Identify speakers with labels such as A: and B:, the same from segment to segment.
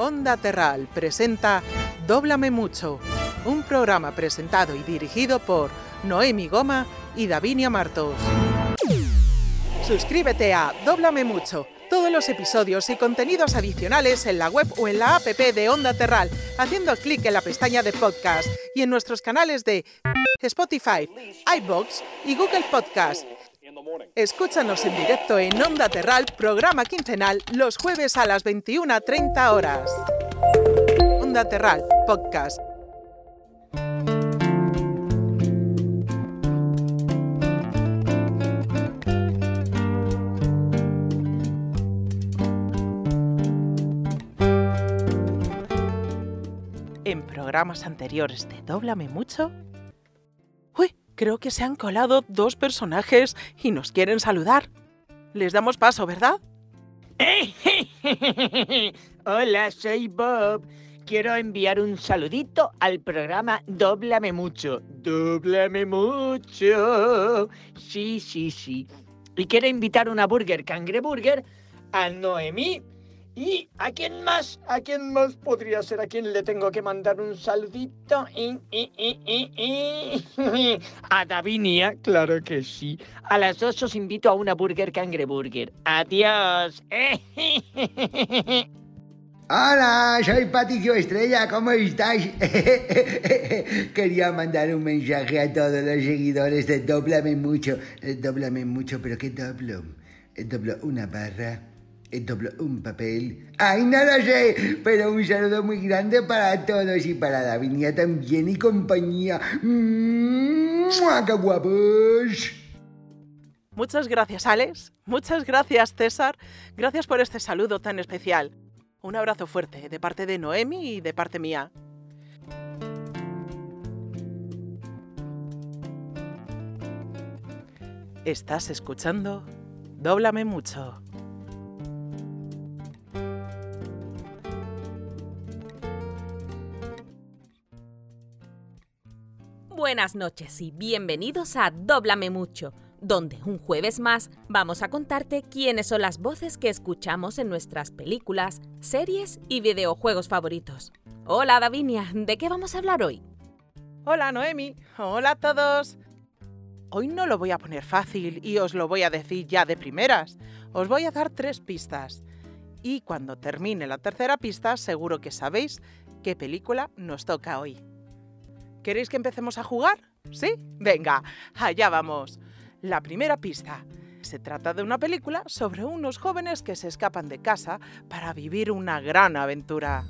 A: Onda Terral presenta Dóblame Mucho, un programa presentado y dirigido por Noemi Goma y Davinia Martos. Suscríbete a Dóblame Mucho, todos los episodios y contenidos adicionales en la web o en la app de Onda Terral, haciendo clic en la pestaña de podcast y en nuestros canales de Spotify, iVoox y Google Podcast. Escúchanos en directo en Onda Terral, programa quincenal, los jueves a las 21:30 horas. Onda Terral, podcast. En programas anteriores de Dóblame Mucho... ¡Uy! Creo que se han colado dos personajes y nos quieren saludar. Les damos paso, ¿verdad?
B: Hola, soy Bob. Quiero enviar un saludito al programa Dóblame Mucho. ¡Dóblame Mucho! Sí. Y quiero invitar una burger cangreburger a Noemí. ¿Y a quién más? ¿A quién más podría ser? ¿A quién le tengo que mandar un saludito? A Davinia, claro que sí. A las dos os invito a una burger cangreburger. ¡Adiós!
C: Hola, soy Patricio Estrella, ¿cómo estáis? Quería mandar un mensaje a todos los seguidores de Dóblame Mucho. Dóblame Mucho, ¿pero qué doblo? ¿Doblo una barra? ¿Doblo un papel? ¡Ay, no lo sé! Pero un saludo muy grande para todos y para Davinia también y compañía. ¡Qué guapos!
A: Muchas gracias, Alex. Muchas gracias, César. Gracias por este saludo tan especial. Un abrazo fuerte de parte de Noemi y de parte mía. Estás escuchando Dóblame Mucho.
D: Buenas noches y bienvenidos a Dóblame Mucho, donde un jueves más vamos a contarte quiénes son las voces que escuchamos en nuestras películas, series y videojuegos favoritos. Hola Davinia, ¿de qué vamos a hablar hoy?
A: Hola Noemi, hola a todos. Hoy no lo voy a poner fácil y os lo voy a decir ya de primeras. Os voy a dar 3 pistas. Y cuando termine la tercera pista seguro que sabéis qué película nos toca hoy. ¿Queréis que empecemos a jugar? ¿Sí? Venga, allá vamos. La primera pista. Se trata de una película sobre unos jóvenes que se escapan de casa para vivir una gran aventura.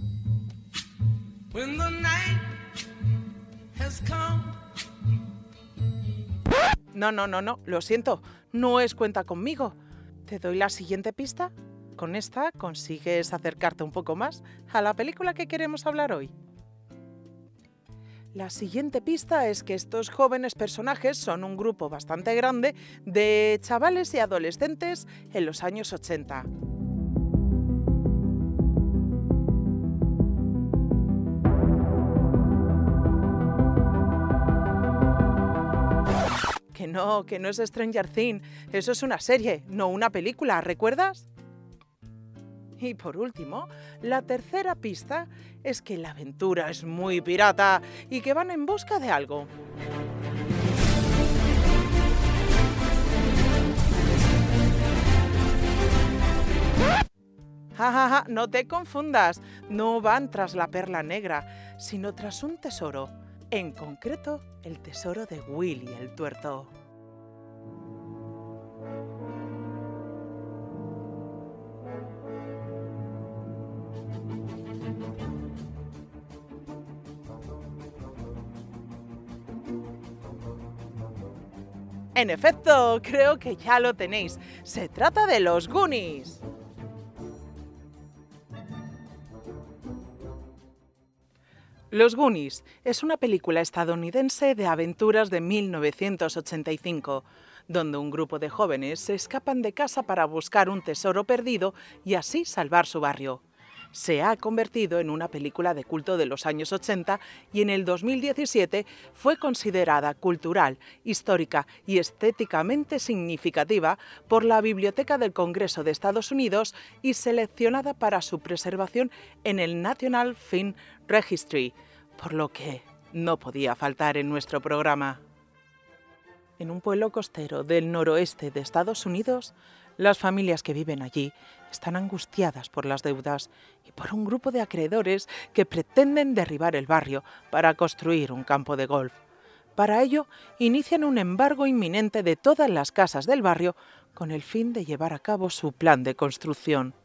A: No, lo siento, no es Cuenta conmigo. ¿Te doy la siguiente pista? Con esta consigues acercarte un poco más a la película que queremos hablar hoy. La siguiente pista es que estos jóvenes personajes son un grupo bastante grande de chavales y adolescentes en los años 80. Que no es Stranger Things, eso es una serie, no una película, ¿recuerdas? Y por último, la tercera pista es que la aventura es muy pirata y que van en busca de algo. Ja, no te confundas, no van tras la perla negra, sino tras un tesoro, en concreto el tesoro de Willy el Tuerto. En efecto, creo que ya lo tenéis. Se trata de los Goonies. Los Goonies es una película estadounidense de aventuras de 1985, donde un grupo de jóvenes se escapan de casa para buscar un tesoro perdido y así salvar su barrio. se ha convertido en una película de culto de los años 80 y en el 2017 fue considerada cultural, histórica y estéticamente significativa por la Biblioteca del Congreso de Estados Unidos y seleccionada para su preservación en el National Film Registry, por lo que no podía faltar en nuestro programa. En un pueblo costero del noroeste de Estados Unidos, las familias que viven allí están angustiadas por las deudas y por un grupo de acreedores que pretenden derribar el barrio para construir un campo de golf. Para ello, inician un embargo inminente de todas las casas del barrio con el fin de llevar a cabo su plan de construcción.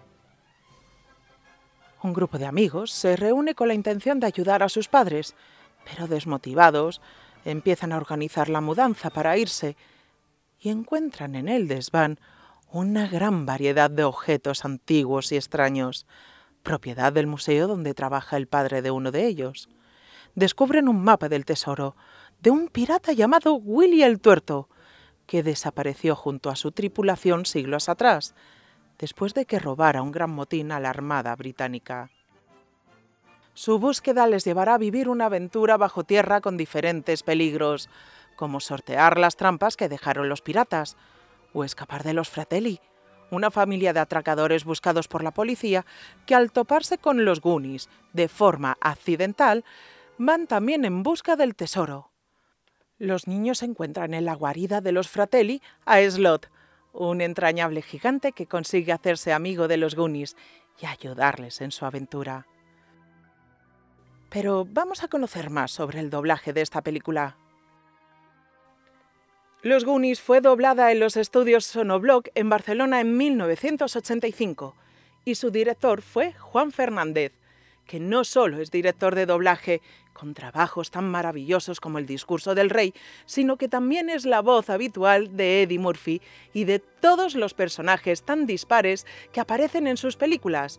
A: Un grupo de amigos se reúne con la intención de ayudar a sus padres, pero desmotivados, empiezan a organizar la mudanza para irse y encuentran en el desván una gran variedad de objetos antiguos y extraños, propiedad del museo donde trabaja el padre de uno de ellos. Descubren un mapa del tesoro de un pirata llamado Willy el Tuerto, que desapareció junto a su tripulación siglos atrás, después de que robara un gran motín a la Armada británica. Su búsqueda les llevará a vivir una aventura bajo tierra con diferentes peligros, como sortear las trampas que dejaron los piratas, o escapar de los Fratelli, una familia de atracadores buscados por la policía que al toparse con los Goonies de forma accidental, van también en busca del tesoro. Los niños encuentran en la guarida de los Fratelli a Slot, un entrañable gigante que consigue hacerse amigo de los Goonies y ayudarles en su aventura. Pero vamos a conocer más sobre el doblaje de esta película. Los Goonies fue doblada en los estudios Sonobloc en Barcelona en 1985 y su director fue Juan Fernández, que no solo es director de doblaje con trabajos tan maravillosos como El discurso del rey, sino que también es la voz habitual de Eddie Murphy y de todos los personajes tan dispares que aparecen en sus películas.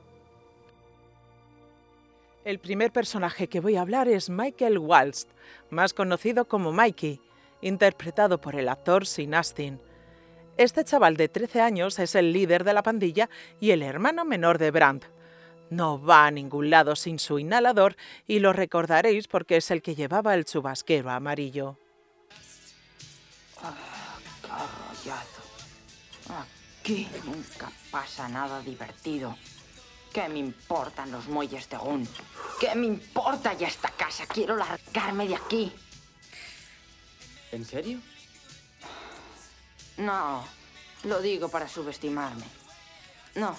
A: El primer personaje que voy a hablar es Michael Walsh, más conocido como Mikey, interpretado por el actor Sean Astin. Este chaval de 13 años es el líder de la pandilla y el hermano menor de Brand. No va a ningún lado sin su inhalador y lo recordaréis porque es el que llevaba el chubasquero amarillo.
E: Carallazo. Aquí nunca pasa nada divertido. ¿Qué me importan los muelles de Gun? ¿Qué me importa ya esta casa? Quiero largarme de aquí.
F: ¿En serio?
E: No, lo digo para subestimarme. No,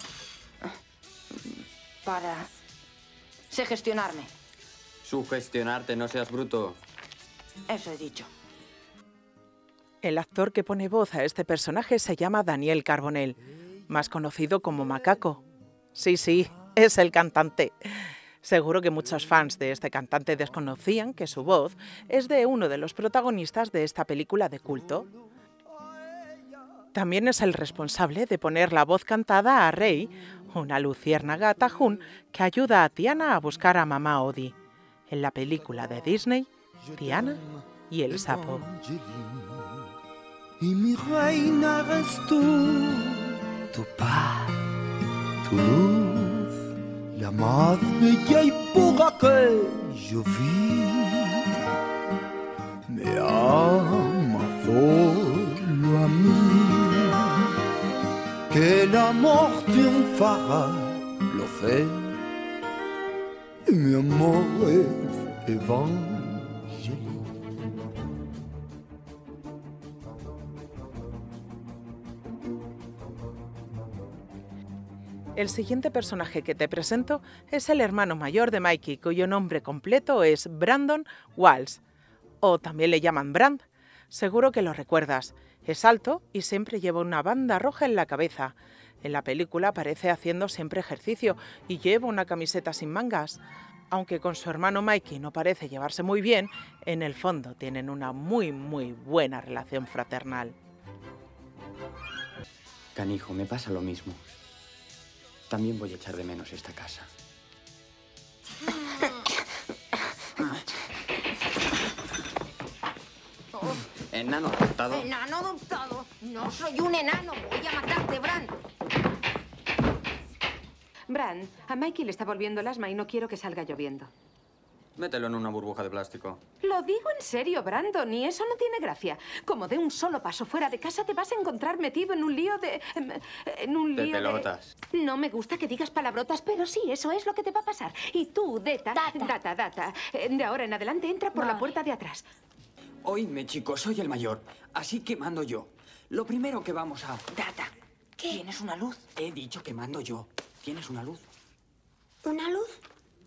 E: para sugestionarme.
F: Sugestionarte, no seas bruto.
E: Eso he dicho.
A: El actor que pone voz a este personaje se llama Daniel Carbonell, más conocido como Macaco. Sí, es el cantante. Seguro que muchos fans de este cantante desconocían que su voz es de uno de los protagonistas de esta película de culto. También es el responsable de poner la voz cantada a Rey, una luciérnaga tajún que ayuda a Tiana a buscar a mamá Odie, en la película de Disney, Tiana y el sapo.
G: Y mi reina eres tú, tu paz, tu luz, la más bella y pura que yo vi. Me ama solo a mí, que el amor triunfará, lo sé, y mi amor es evangélico.
A: El siguiente personaje que te presento es el hermano mayor de Mikey, cuyo nombre completo es Brandon Walsh, o también le llaman Brand. Seguro que lo recuerdas. Es alto y siempre lleva una banda roja en la cabeza. En la película aparece haciendo siempre ejercicio y lleva una camiseta sin mangas. Aunque con su hermano Mikey no parece llevarse muy bien, en el fondo tienen una muy buena relación fraternal.
F: Canijo, me pasa lo mismo. También voy a echar de menos esta casa. Enano adoptado.
E: ¡Enano adoptado! ¡No soy un enano! ¡Voy a matarte, Bran!
H: Bran, a Mikey le está volviendo el asma y no quiero que salga lloviendo.
F: Mételo en una burbuja de plástico.
H: Lo digo en serio, Brandon, y eso no tiene gracia. Como de un solo paso fuera de casa te vas a encontrar metido en un lío de... en un lío
F: de pelotas.
H: No me gusta que digas palabrotas, pero sí, eso es lo que te va a pasar. Y tú, Data, de ahora en adelante entra por la puerta de atrás.
F: Oídme, chicos, soy el mayor, así que mando yo. Lo primero que vamos a...
E: Data, ¿qué? ¿Tienes una luz?
F: He dicho que mando yo. ¿Tienes una luz?
E: ¿Una luz?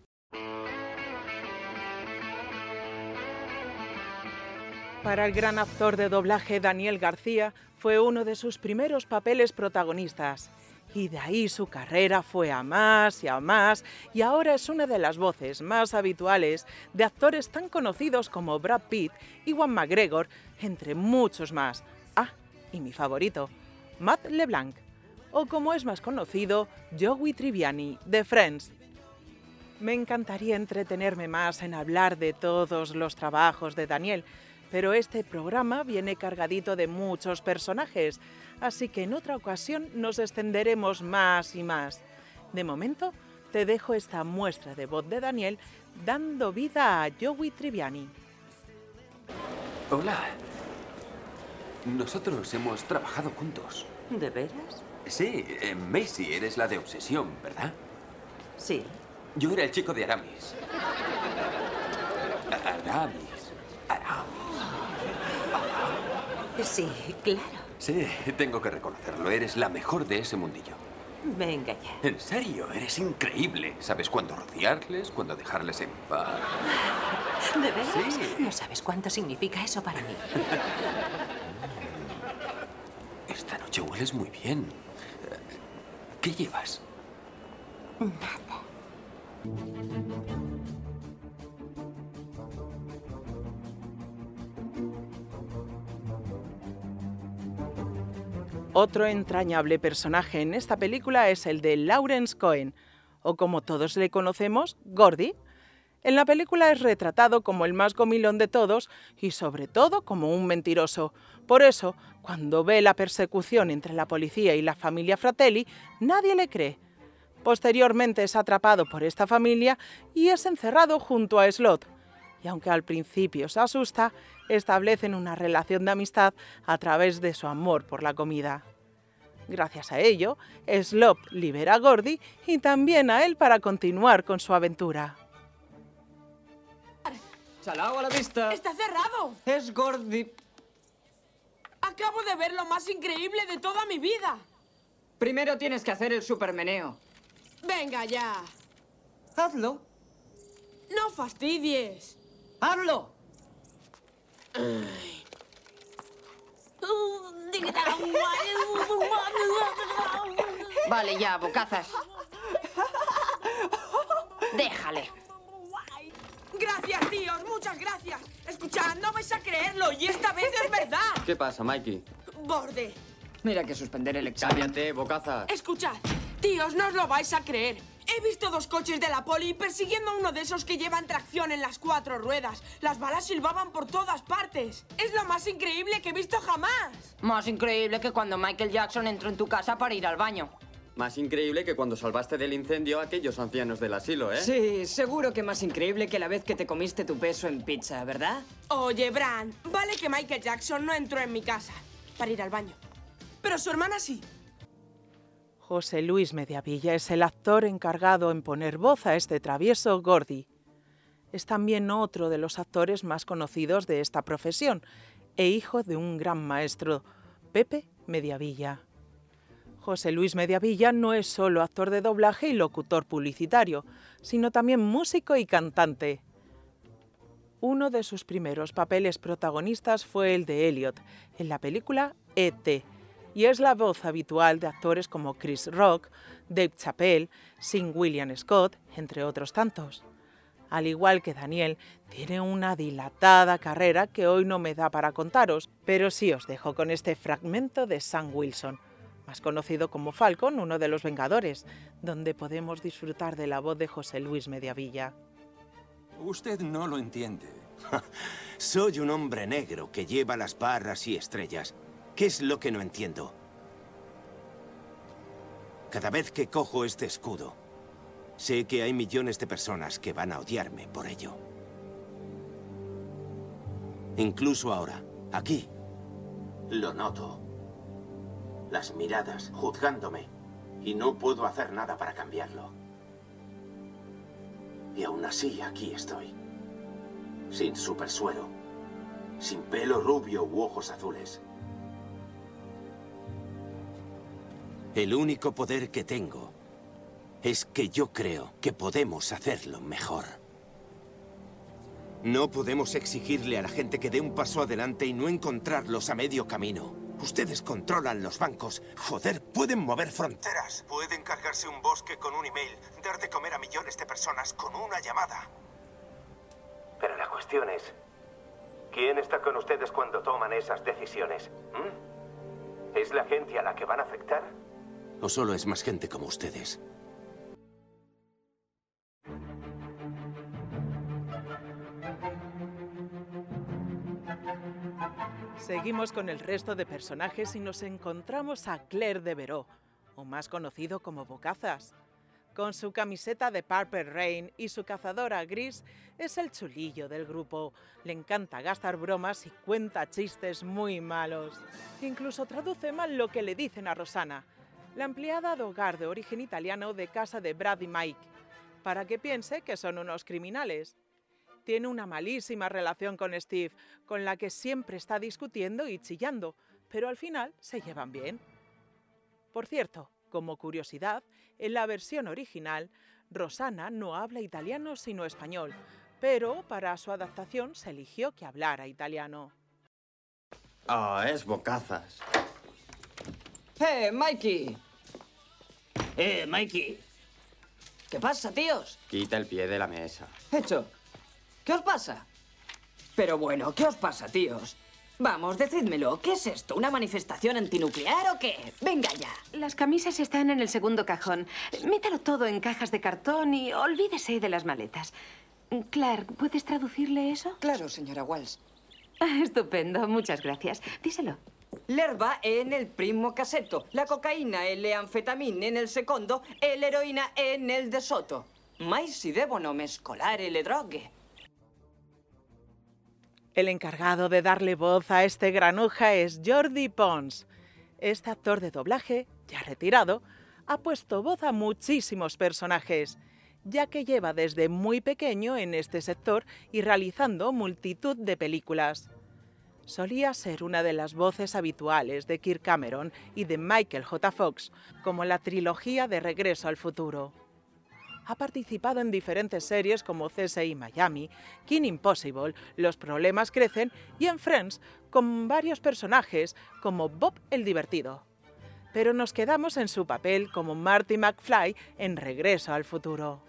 A: Para el gran actor de doblaje Daniel García, fue uno de sus primeros papeles protagonistas. Y de ahí su carrera fue a más y a más, y ahora es una de las voces más habituales de actores tan conocidos como Brad Pitt, Ewan McGregor, entre muchos más. Ah, y mi favorito, Matt LeBlanc, o como es más conocido, Joey Tribbiani, de Friends. Me encantaría entretenerme más en hablar de todos los trabajos de Daniel, pero este programa viene cargadito de muchos personajes, así que en otra ocasión nos extenderemos más y más. De momento, te dejo esta muestra de voz de Daniel dando vida a Joey Tribbiani.
I: Hola. Nosotros hemos trabajado juntos.
J: ¿De veras?
I: Sí, Macy, eres la de Obsesión, ¿verdad?
J: Sí.
I: Yo era el chico de Aramis. Aramis.
J: Sí, claro.
I: Sí, tengo que reconocerlo. Eres la mejor de ese mundillo.
J: Venga ya.
I: En serio, eres increíble. ¿Sabes cuándo rociarles, cuándo dejarles en paz?
J: ¿De veras?
I: Sí.
J: No sabes cuánto significa eso para mí.
I: Esta noche hueles muy bien. ¿Qué llevas?
J: Nada.
A: Otro entrañable personaje en esta película es el de Lawrence Cohen, o como todos le conocemos, Gordy. En la película es retratado como el más comilón de todos y sobre todo como un mentiroso. Por eso, cuando ve la persecución entre la policía y la familia Fratelli, nadie le cree. Posteriormente es atrapado por esta familia y es encerrado junto a Slot. Y aunque al principio se asusta, establecen una relación de amistad a través de su amor por la comida. Gracias a ello, Slot libera a Gordy y también a él para continuar con su aventura.
K: ¡Salao a la vista!
L: ¡Está cerrado!
K: Es Gordy.
L: Acabo de ver lo más increíble de toda mi vida.
K: Primero tienes que hacer el supermeneo.
L: Venga ya.
K: Hazlo.
L: No fastidies.
K: ¡Hazlo!
E: Vale, ya, bocazas. Déjale.
L: Gracias, tíos, muchas gracias. Escuchad, no vais a creerlo y esta vez es verdad.
F: ¿Qué pasa, Mikey?
L: Borde.
K: Mira que suspender el examen.
F: Cállate, bocazas.
L: Escuchad, tíos, no os lo vais a creer. He visto 2 coches de la poli persiguiendo a uno de esos que llevan tracción en las 4 ruedas. Las balas silbaban por todas partes. Es lo más increíble que he visto jamás.
E: Más increíble que cuando Michael Jackson entró en tu casa para ir al baño.
F: Más increíble que cuando salvaste del incendio a aquellos ancianos del asilo, ¿eh?
K: Sí, seguro que más increíble que la vez que te comiste tu peso en pizza, ¿verdad?
L: Oye, Bran, vale que Michael Jackson no entró en mi casa para ir al baño. Pero su hermana sí.
A: José Luis Mediavilla es el actor encargado en poner voz a este travieso Gordy. Es también otro de los actores más conocidos de esta profesión e hijo de un gran maestro, Pepe Mediavilla. José Luis Mediavilla no es solo actor de doblaje y locutor publicitario, sino también músico y cantante. Uno de sus primeros papeles protagonistas fue el de Elliot, en la película E.T., y es la voz habitual de actores como Chris Rock, Dave Chappelle, Sean William Scott, entre otros tantos. Al igual que Daniel, tiene una dilatada carrera que hoy no me da para contaros, pero sí os dejo con este fragmento de Sam Wilson, más conocido como Falcon, uno de los Vengadores, donde podemos disfrutar de la voz de José Luis Mediavilla.
M: Usted no lo entiende. Soy un hombre negro que lleva las barras y estrellas. ¿Qué es lo que no entiendo? Cada vez que cojo este escudo, Sé que hay millones de personas que van a odiarme por ello. Incluso ahora, aquí, lo noto. Las miradas juzgándome. Y no puedo hacer nada para cambiarlo. Y aún así, aquí estoy. Sin supersuero. Sin pelo rubio u ojos azules. El único poder que tengo es que yo creo que podemos hacerlo mejor. No podemos exigirle a la gente que dé un paso adelante y no encontrarlos a medio camino. Ustedes controlan los bancos. Joder, pueden mover fronteras. Pueden cargarse un bosque con un email, dar de comer a millones de personas con una llamada. Pero la cuestión es, ¿quién está con ustedes cuando toman esas decisiones? ¿Es la gente a la que van a afectar? ¿O solo es más gente como ustedes?
A: Seguimos con el resto de personajes y nos encontramos a Claire Devereaux, o más conocido como Bocazas. Con su camiseta de Purple Rain y su cazadora gris, es el chulillo del grupo. Le encanta gastar bromas y cuenta chistes muy malos. Incluso traduce mal lo que le dicen a Rosanna, la empleada de hogar de origen italiano de casa de Brad y Mike, para que piense que son unos criminales. Tiene una malísima relación con Steve, con la que siempre está discutiendo y chillando, pero al final se llevan bien. Por cierto, como curiosidad, en la versión original, Rosanna no habla italiano sino español, pero para su adaptación se eligió que hablara italiano.
N: Oh, es Bocazas.
K: Mikey! Mikey. ¿Qué pasa, tíos?
N: Quita el pie de la mesa.
K: Hecho. ¿Qué os pasa? Pero bueno, ¿qué os pasa, tíos? Vamos, decídmelo. ¿Qué es esto? ¿Una manifestación antinuclear o qué? Venga ya.
H: Las camisas están en el segundo cajón. Métalo todo en cajas de cartón y olvídese de las maletas. Clark, ¿puedes traducirle eso?
K: Claro, señora Walsh.
H: Estupendo, muchas gracias. Díselo.
K: L'erba è nel primo cassetto, la cocaina e le anfetamine nel secondo e l'eroina è nel de sotto. Mai si devono mescolare le droghe.
A: El encargado de darle voz a este granuja es Jordi Pons. Este actor de doblaje, ya retirado, ha puesto voz a muchísimos personajes, ya que lleva desde muy pequeño en este sector y realizando multitud de películas. Solía ser una de las voces habituales de Kirk Cameron y de Michael J. Fox, como la trilogía de Regreso al Futuro. Ha participado en diferentes series como CSI Miami, Kim Impossible, Los Problemas Crecen y en Friends con varios personajes como Bob el Divertido. Pero nos quedamos en su papel como Marty McFly en Regreso al Futuro.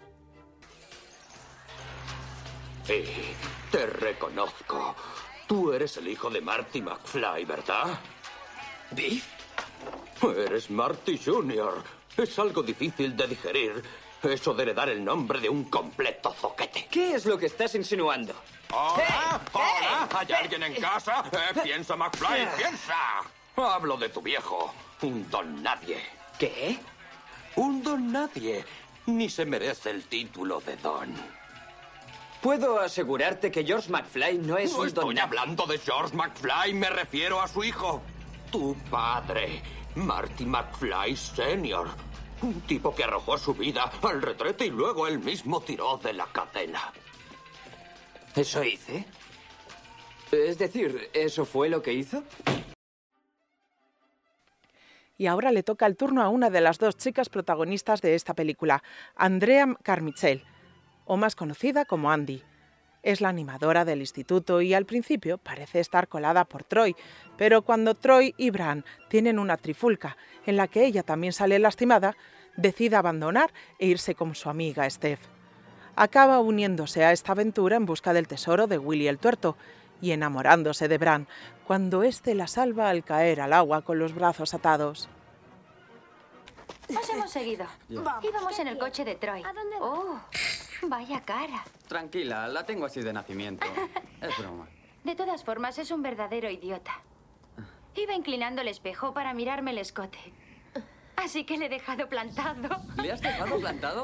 O: Te reconozco. Tú eres el hijo de Marty McFly, ¿verdad? ¿Biff? Eres Marty Jr. Es algo difícil de digerir. Eso de heredar el nombre de un completo zoquete.
K: ¿Qué es lo que estás insinuando?
O: ¡Hola! ¡Hola! ¿Hay alguien en casa? Piensa, McFly, piensa. Hablo de tu viejo, un don nadie.
K: ¿Qué?
O: Un don nadie. Ni se merece el título de don.
K: Puedo asegurarte que George McFly no es
O: No
K: un don.
O: estoy hablando de George McFly, me refiero a su hijo. Tu padre, Marty McFly Sr., un tipo que arrojó su vida al retrete y luego él mismo tiró de la cadena.
K: ¿Eso hice? Es decir, ¿eso fue lo que hizo?
A: Y ahora le toca el turno a una de las dos chicas protagonistas de esta película, Andrea Carmichael, o más conocida como Andy. Es la animadora del instituto y al principio parece estar colada por Troy, pero cuando Troy y Bran tienen una trifulca en la que ella también sale lastimada, decide abandonar e irse con su amiga Steph. Acaba uniéndose a esta aventura en busca del tesoro de Willy el Tuerto y enamorándose de Bran, cuando éste la salva al caer al agua con los brazos atados.
P: Os hemos seguido. Íbamos en el coche de Troy.
J: ¿A dónde
P: Oh, vaya cara.
N: Tranquila, la tengo así de nacimiento. Es broma.
P: De todas formas, es un verdadero idiota. Iba inclinando el espejo para mirarme el escote. Así que le he dejado plantado.
N: ¿Le has dejado plantado?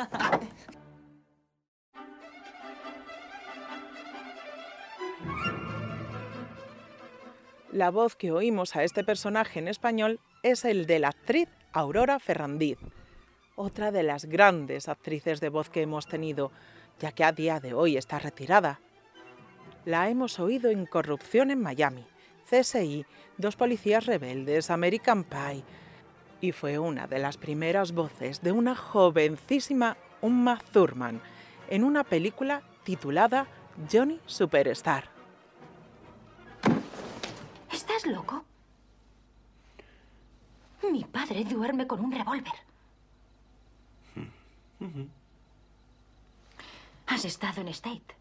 A: La voz que oímos a este personaje en español es el de la actriz Aurora Ferrandiz, otra de las grandes actrices de voz que hemos tenido, ya que a día de hoy está retirada. La hemos oído en Corrupción en Miami, CSI, Dos policías rebeldes, American Pie, y fue una de las primeras voces de una jovencísima Uma Thurman en una película titulada Johnny Superstar.
P: ¿Estás loco? Mi padre duerme con un revólver. ¿Has estado en State?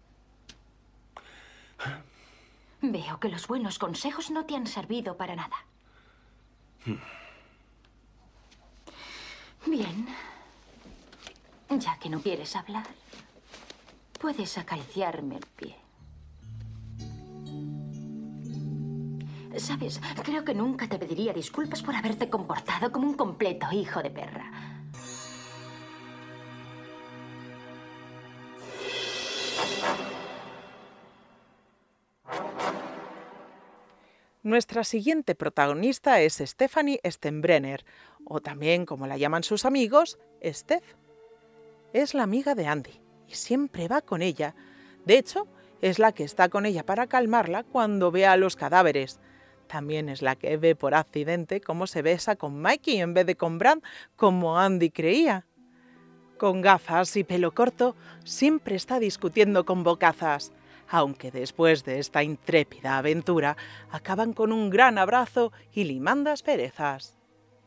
P: Veo que los buenos consejos no te han servido para nada. Bien. Ya que no quieres hablar, puedes acariciarme el pie. ¿Sabes? Creo que nunca te pediría disculpas por haberte comportado como un completo hijo de perra.
A: Nuestra siguiente protagonista es Stephanie Steinbrenner, o también, como la llaman sus amigos, Steph. Es la amiga de Andy y siempre va con ella. De hecho, es la que está con ella para calmarla cuando ve a los cadáveres. También es la que ve por accidente cómo se besa con Mikey en vez de con Brad, como Andy creía. Con gafas y pelo corto, siempre está discutiendo con bocazas, aunque después de esta intrépida aventura acaban con un gran abrazo y limando asperezas.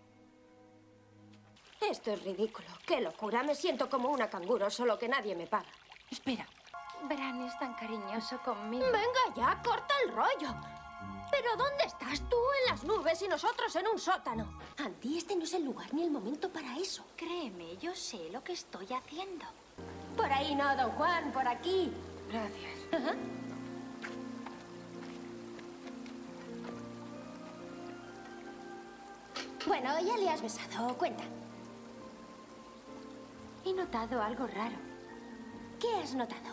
Q: Esto es ridículo. ¡Qué locura! Me siento como una canguro, solo que nadie me paga.
P: Espera. Bran es tan cariñoso conmigo.
Q: Venga ya, corta el rollo. ¿Pero dónde estás? Tú en las nubes y nosotros en un sótano. Andy, este no es el lugar ni el momento para eso.
P: Créeme, yo sé lo que estoy haciendo.
Q: Por ahí no, don Juan, por aquí.
P: Gracias.
Q: Ajá. Bueno, ya le has besado. Cuenta.
P: He notado algo raro.
Q: ¿Qué has notado?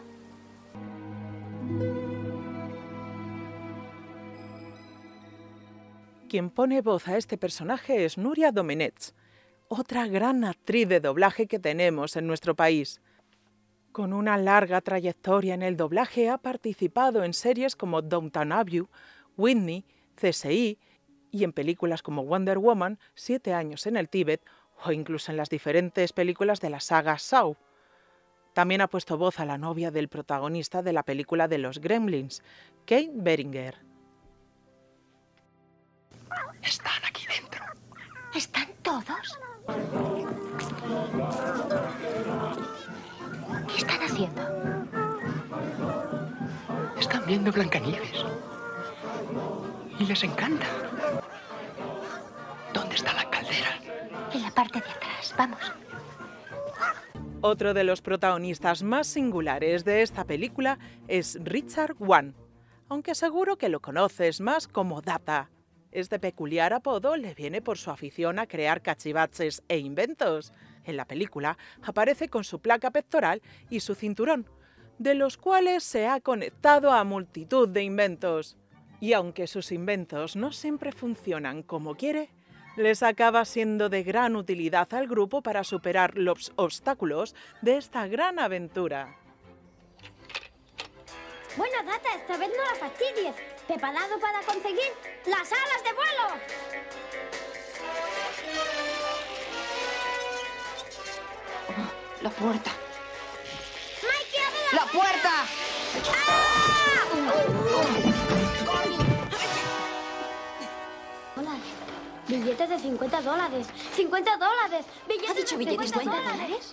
A: Quien pone voz a este personaje es Núria Domenech, otra gran actriz de doblaje que tenemos en nuestro país. Con una larga trayectoria en el doblaje, ha participado en series como Downton Abbey, Whitney, CSI y en películas como Wonder Woman, 7 años en el Tíbet o incluso en las diferentes películas de la saga Saw. También ha puesto voz a la novia del protagonista de la película de los Gremlins, Kate Beringer.
C: Están aquí dentro.
P: ¿Están todos? ¿Qué están haciendo?
C: Están viendo Blancanieves. Y les encanta. ¿Dónde está la caldera?
P: En la parte de atrás. Vamos.
A: Otro de los protagonistas más singulares de esta película es Richard Wan, aunque seguro que lo conoces más como Data. Este peculiar apodo le viene por su afición a crear cachivaches e inventos. En la película aparece con su placa pectoral y su cinturón, de los cuales se ha conectado a multitud de inventos. Y aunque sus inventos no siempre funcionan como quiere, les acaba siendo de gran utilidad al grupo para superar los obstáculos de esta gran aventura.
Q: Bueno, Data, esta vez no la fastidies. ¿Preparado para conseguir las alas de vuelo?
E: Oh, la puerta.
Q: ¡Mikey, abre
E: ¡La puerta!
Q: Hola. Billetes de $50. $50. Billetes
P: ¿Ha dicho
Q: de
P: billetes de $50?
Q: $50.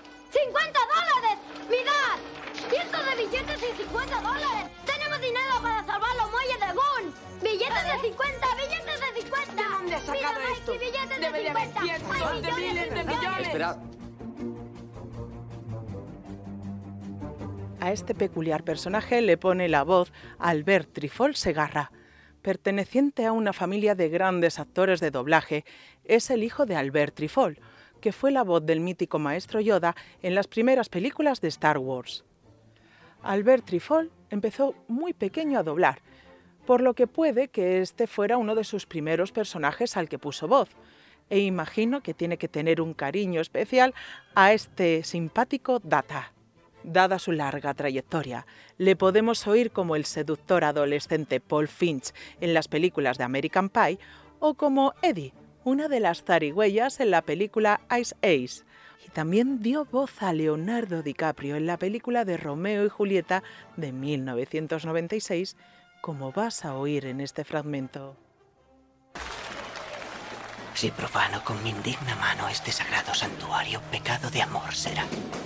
Q: ¡$50! ¡Mirad! ¡Cientos de billetes y $50! ¡Tenemos dinero para salvar los muelles de Gun! ¡Billetes de 50! ¡Billetes de 50!
L: ¿De dónde has sacado
Q: Mira,
L: esto?
Q: Mikey, billetes
L: Debe
Q: de
L: de haber
Q: 50.
L: cientos
Q: ¡Hay
L: de miles de millones!
N: Espera.
A: A este peculiar personaje le pone la voz Albert Trifol Segarra, perteneciente a una familia de grandes actores de doblaje, es el hijo de Albert Trifol, que fue la voz del mítico maestro Yoda en las primeras películas de Star Wars. Albert Trifol empezó muy pequeño a doblar, por lo que puede que este fuera uno de sus primeros personajes al que puso voz, e imagino que tiene que tener un cariño especial a este simpático Data. Dada su larga trayectoria, le podemos oír como el seductor adolescente Paul Finch en las películas de American Pie o como Eddie, una de las zarigüeyas en la película Ice Age. Y también dio voz a Leonardo DiCaprio en la película de Romeo y Julieta de 1996, como vas a oír en este fragmento.
R: Si profano con mi indigna mano este sagrado santuario, pecado de amor será.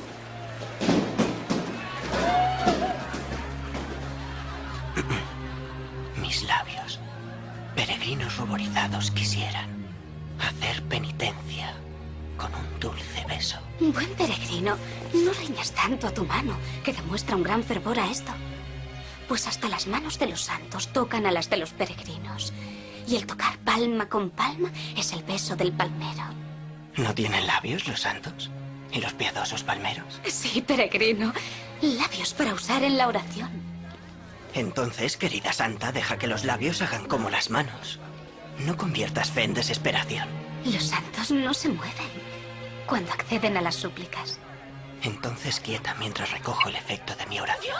R: Mis labios, peregrinos ruborizados, quisieran hacer penitencia con un dulce beso.
S: Buen peregrino, no riñas tanto a tu mano, que demuestra un gran fervor a esto. Pues hasta las manos de los santos tocan a las de los peregrinos. Y el tocar palma con palma es el beso del palmero.
R: ¿No tienen labios los santos? ¿Y los piadosos palmeros?
S: Sí, peregrino. Labios para usar en la oración.
R: Entonces, querida santa, deja que los labios hagan como las manos. No conviertas fe en desesperación.
S: Los santos no se mueven cuando acceden a las súplicas.
R: Entonces quieta mientras recojo el efecto de mi oración.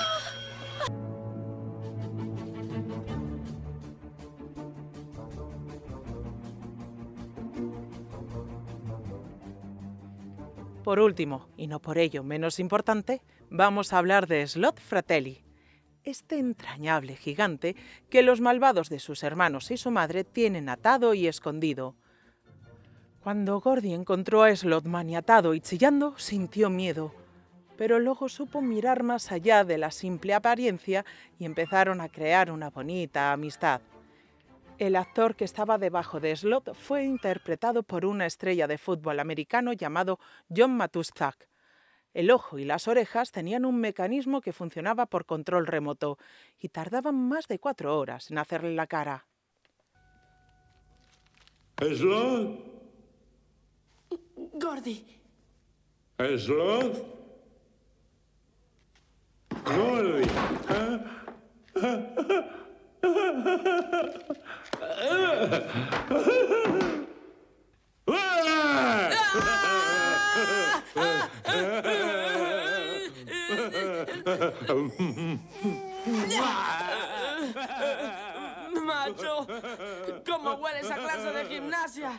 A: Por último, y no por ello menos importante, vamos a hablar de Slot Fratelli, este entrañable gigante que los malvados de sus hermanos y su madre tienen atado y escondido. Cuando Gordy encontró a Slot maniatado y chillando, sintió miedo, pero luego supo mirar más allá de la simple apariencia y empezaron a crear una bonita amistad. El actor que estaba debajo de Slot fue interpretado por una estrella de fútbol americano llamado John Matuszak. El ojo y las orejas tenían un mecanismo que funcionaba por control remoto y tardaban más de 4 horas en hacerle la cara.
T: ¿Slot?
L: Gordy.
T: ¿Slot? Gordy.
L: ¡Macho! ¿Cómo huele esa clase de gimnasia?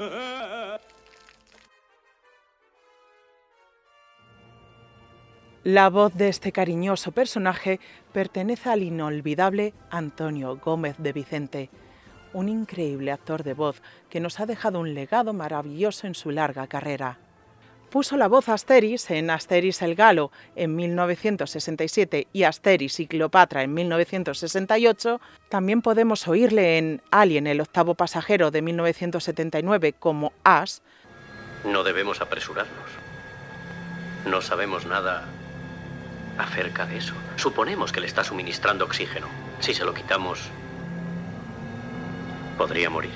A: La voz de este cariñoso personaje pertenece al inolvidable Antonio Gómez de Vicente, un increíble actor de voz que nos ha dejado un legado maravilloso en su larga carrera. Puso la voz a Asterix en Asterix el Galo en 1967 y Asterix y Cleopatra en 1968. También podemos oírle en Alien, el octavo pasajero de 1979 como Ash.
U: No debemos apresurarnos. No sabemos nada acerca de eso. Suponemos que le está suministrando oxígeno. Si se lo quitamos, podría morir.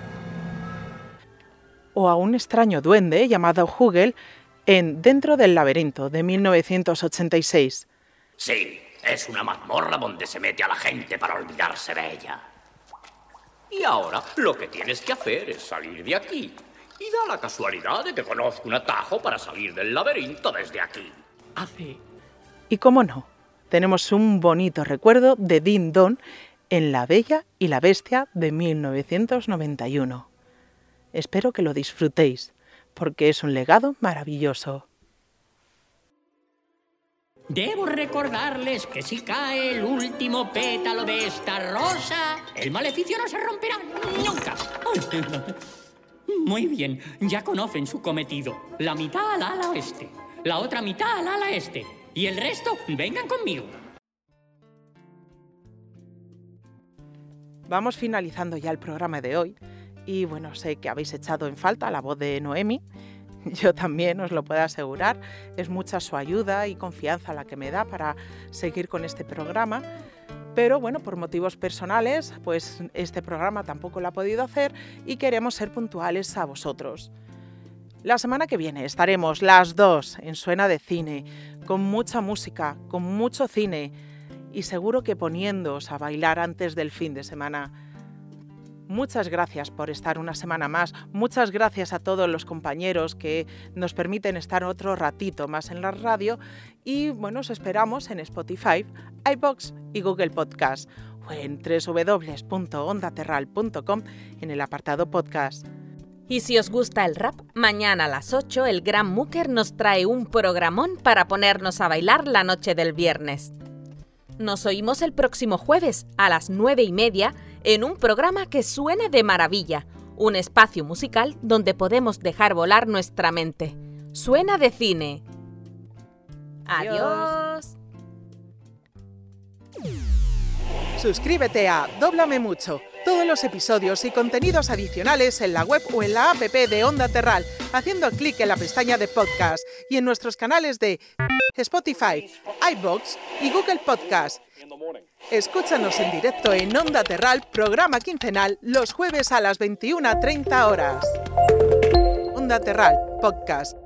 A: O a un extraño duende llamado Hugel en Dentro del laberinto de 1986.
V: Sí, es una mazmorra donde se mete a la gente para olvidarse de ella. Y ahora lo que tienes que hacer es salir de aquí. Y da la casualidad de que conozco un atajo para salir del laberinto desde aquí.
A: Y cómo no, tenemos un bonito recuerdo de Din Don en La Bella y la Bestia de 1991. Espero que lo disfrutéis, porque es un legado maravilloso.
W: Debo recordarles que si cae el último pétalo de esta rosa, el maleficio no se romperá nunca. Muy bien, ya conocen su cometido. La mitad al ala oeste, la otra mitad al ala este, y el resto vengan conmigo.
A: Vamos finalizando ya el programa de hoy. Y bueno, sé que habéis echado en falta la voz de Noemi. Yo también os lo puedo asegurar. Es mucha su ayuda y confianza la que me da para seguir con este programa. Pero bueno, por motivos personales, pues este programa tampoco lo ha podido hacer y queremos ser puntuales a vosotros. La semana que viene estaremos las 2 en Suena de Cine, con mucha música, con mucho cine y seguro que poniéndoos a bailar antes del fin de semana. Muchas gracias por estar una semana más, muchas gracias a todos los compañeros que nos permiten estar otro ratito más en la radio y bueno, os esperamos en Spotify, iVoox y Google Podcast o en www.ondaterral.com en el apartado podcast.
B: Y si os gusta el rap, mañana a las 8 el Gran Mooker nos trae un programón para ponernos a bailar la noche del viernes. Nos oímos el próximo jueves a las 9:30 en un programa que suena de maravilla, un espacio musical donde podemos dejar volar nuestra mente. Suena de Cine. Adiós.
A: Suscríbete a Dóblame Mucho. Todos los episodios y contenidos adicionales en la web o en la app de Onda Terral, haciendo clic en la pestaña de podcast y en nuestros canales de Spotify, iVoox y Google Podcast. Escúchanos en directo en Onda Terral, programa quincenal, los jueves a las 21:30 horas. Onda Terral, podcast.